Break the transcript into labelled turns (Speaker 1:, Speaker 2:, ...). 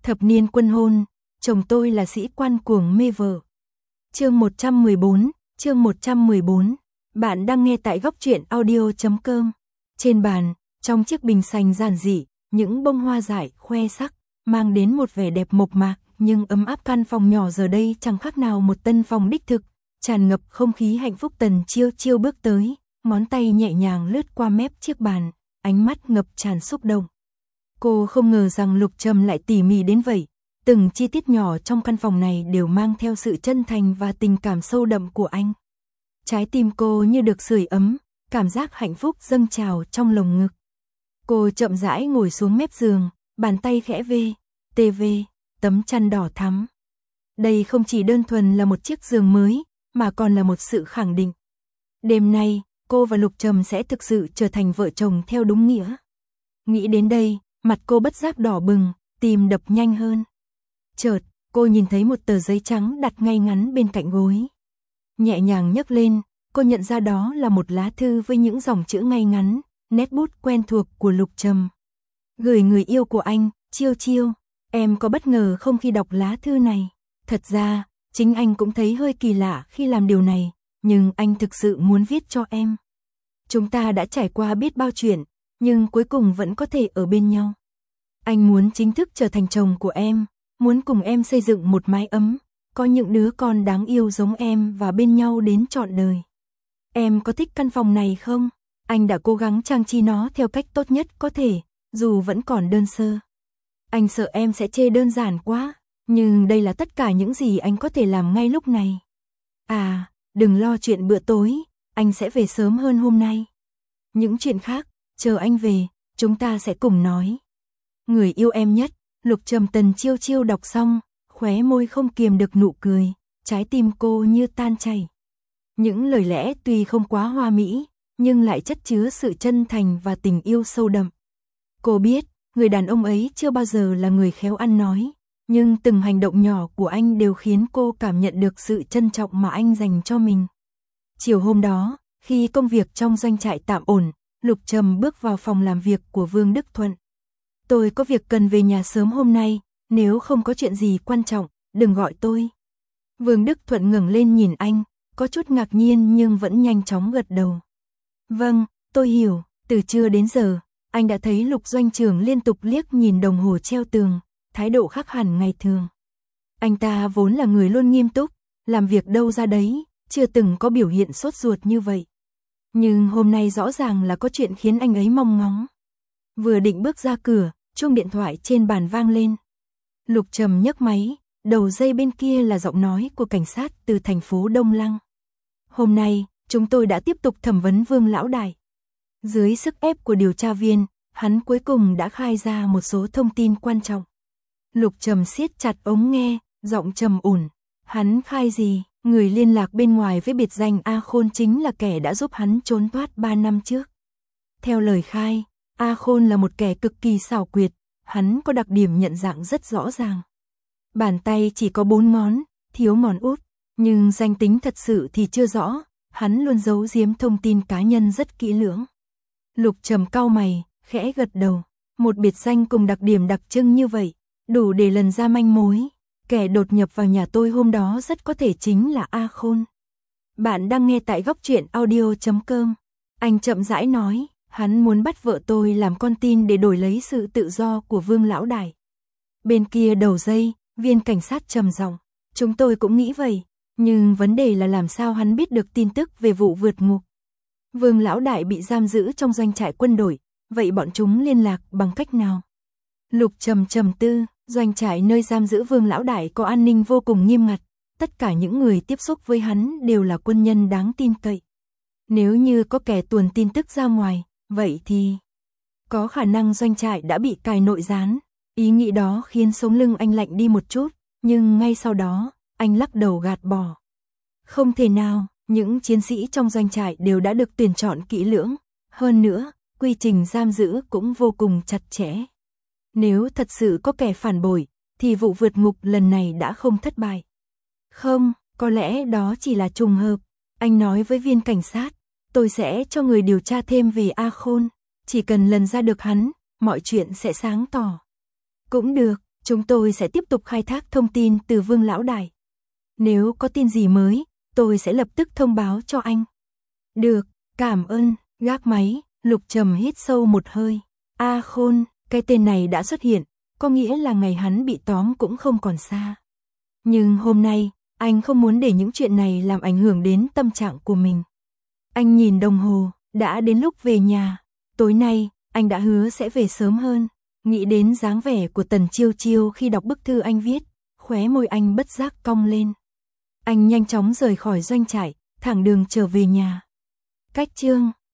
Speaker 1: Thập niên quân hôn, chồng tôi là sĩ quan cuồng mê vợ. Chương 114. Bạn đang nghe tại góc truyện audio.com. Trên bàn, trong chiếc bình sành giản dị, những bông hoa dại khoe sắc, mang đến một vẻ đẹp mộc mạc, nhưng ấm áp. Căn phòng nhỏ giờ đây chẳng khác nào một tân phòng đích thực, tràn ngập không khí hạnh phúc. Tần Chiêu Chiêu bước tới, ngón tay nhẹ nhàng lướt qua mép chiếc bàn, ánh mắt ngập tràn xúc động. Cô không ngờ rằng Lục Trầm lại tỉ mỉ đến vậy, từng chi tiết nhỏ trong căn phòng này đều mang theo sự chân thành và tình cảm sâu đậm của anh. Trái tim cô như được sưởi ấm, cảm giác hạnh phúc dâng trào trong lồng ngực. Cô chậm rãi ngồi xuống mép giường, bàn tay khẽ vê tấm chăn đỏ thắm. Đây không chỉ đơn thuần là một chiếc giường mới, mà còn là một sự khẳng định. Đêm nay, cô và Lục Trầm sẽ thực sự trở thành vợ chồng theo đúng nghĩa. Nghĩ đến đây, mặt cô bất giác đỏ bừng, tim đập nhanh hơn. Chợt, cô nhìn thấy một tờ giấy trắng đặt ngay ngắn bên cạnh gối. Nhẹ nhàng nhấc lên, cô nhận ra đó là một lá thư với những dòng chữ ngay ngắn, nét bút quen thuộc của Lục Trầm. Gửi người yêu của anh, Chiêu Chiêu, em có bất ngờ không khi đọc lá thư này? Thật ra, chính anh cũng thấy hơi kỳ lạ khi làm điều này, nhưng anh thực sự muốn viết cho em. Chúng ta đã trải qua biết bao chuyện, nhưng cuối cùng vẫn có thể ở bên nhau. Anh muốn chính thức trở thành chồng của em, muốn cùng em xây dựng một mái ấm, có những đứa con đáng yêu giống em và bên nhau đến trọn đời. Em có thích căn phòng này không? Anh đã cố gắng trang trí nó theo cách tốt nhất có thể, dù vẫn còn đơn sơ. Anh sợ em sẽ chê đơn giản quá, nhưng đây là tất cả những gì anh có thể làm ngay lúc này. À, đừng lo chuyện bữa tối, anh sẽ về sớm hơn hôm nay. Những chuyện khác, chờ anh về, chúng ta sẽ cùng nói. Người yêu em nhất, Lục Trầm. Tần Chiêu Chiêu đọc xong, khóe môi không kiềm được nụ cười, trái tim cô như tan chảy. Những lời lẽ tuy không quá hoa mỹ, nhưng lại chất chứa sự chân thành và tình yêu sâu đậm. Cô biết, người đàn ông ấy chưa bao giờ là người khéo ăn nói, nhưng từng hành động nhỏ của anh đều khiến cô cảm nhận được sự trân trọng mà anh dành cho mình. Chiều hôm đó, khi công việc trong doanh trại tạm ổn, Lục Trầm bước vào phòng làm việc của Vương Đức Thuận. Tôi có việc cần về nhà sớm hôm nay, nếu không có chuyện gì quan trọng, đừng gọi tôi. Vương Đức Thuận ngẩng lên nhìn anh, có chút ngạc nhiên nhưng vẫn nhanh chóng gật đầu. Vâng, tôi hiểu. Từ trưa đến giờ, anh đã thấy Lục doanh trưởng liên tục liếc nhìn đồng hồ treo tường, thái độ khác hẳn ngày thường. Anh ta vốn là người luôn nghiêm túc, làm việc đâu ra đấy, chưa từng có biểu hiện sốt ruột như vậy. Nhưng hôm nay rõ ràng là có chuyện khiến anh ấy mong ngóng. Vừa định bước ra cửa, chuông điện thoại trên bàn vang lên. Lục Trầm nhấc máy, đầu dây bên kia là giọng nói của cảnh sát từ thành phố Đông Lăng. Hôm nay, chúng tôi đã tiếp tục thẩm vấn Vương lão đại. Dưới sức ép của điều tra viên, hắn cuối cùng đã khai ra một số thông tin quan trọng. Lục Trầm siết chặt ống nghe, giọng trầm ổn. Hắn khai gì? Người liên lạc bên ngoài với biệt danh A Khôn chính là kẻ đã giúp hắn trốn thoát 3 năm trước. Theo lời khai, A Khôn là một kẻ cực kỳ xảo quyệt, hắn có đặc điểm nhận dạng rất rõ ràng. Bàn tay chỉ có 4 ngón, thiếu ngón út, nhưng danh tính thật sự thì chưa rõ, hắn luôn giấu giếm thông tin cá nhân rất kỹ lưỡng. Lục Trầm cau mày, khẽ gật đầu, một biệt danh cùng đặc điểm đặc trưng như vậy, đủ để lần ra manh mối. Kẻ đột nhập vào nhà tôi hôm đó rất có thể chính là A Khôn. Bạn đang nghe tại góc truyện audio.com. Anh chậm rãi nói, hắn muốn bắt vợ tôi làm con tin để đổi lấy sự tự do của Vương lão đại. Bên kia đầu dây, viên cảnh sát trầm giọng, chúng tôi cũng nghĩ vậy, nhưng vấn đề là làm sao hắn biết được tin tức về vụ vượt ngục. Vương lão đại bị giam giữ trong doanh trại quân đội, vậy bọn chúng liên lạc bằng cách nào? Lục Trầm trầm tư. Doanh trại nơi giam giữ Vương lão đại có an ninh vô cùng nghiêm ngặt, tất cả những người tiếp xúc với hắn đều là quân nhân đáng tin cậy. Nếu như có kẻ tuồn tin tức ra ngoài, vậy thì có khả năng doanh trại đã bị cài nội gián. Ý nghĩ đó khiến sống lưng anh lạnh đi một chút, nhưng ngay sau đó, anh lắc đầu gạt bỏ. Không thể nào, những chiến sĩ trong doanh trại đều đã được tuyển chọn kỹ lưỡng, hơn nữa, quy trình giam giữ cũng vô cùng chặt chẽ. Nếu thật sự có kẻ phản bội, thì vụ vượt ngục lần này đã không thất bại. Không, có lẽ đó chỉ là trùng hợp. Anh nói với viên cảnh sát, tôi sẽ cho người điều tra thêm về A Khôn. Chỉ cần lần ra được hắn, mọi chuyện sẽ sáng tỏ. Cũng được, Chúng tôi sẽ tiếp tục khai thác thông tin từ Vương lão đại. Nếu có tin gì mới, tôi sẽ lập tức thông báo cho anh. Được, cảm ơn. Gác máy, Lục Trầm hít sâu một hơi. A Khôn, cái tên này đã xuất hiện, có nghĩa là ngày hắn bị tóm cũng không còn xa. Nhưng hôm nay, anh không muốn để những chuyện này làm ảnh hưởng đến tâm trạng của mình. Anh nhìn đồng hồ, đã đến lúc về nhà. Tối nay, anh đã hứa sẽ về sớm hơn. Nghĩ đến dáng vẻ của Tần Chiêu Chiêu khi đọc bức thư anh viết, khóe môi anh bất giác cong lên. Anh nhanh chóng rời khỏi doanh trại, thẳng đường trở về nhà. Cách chương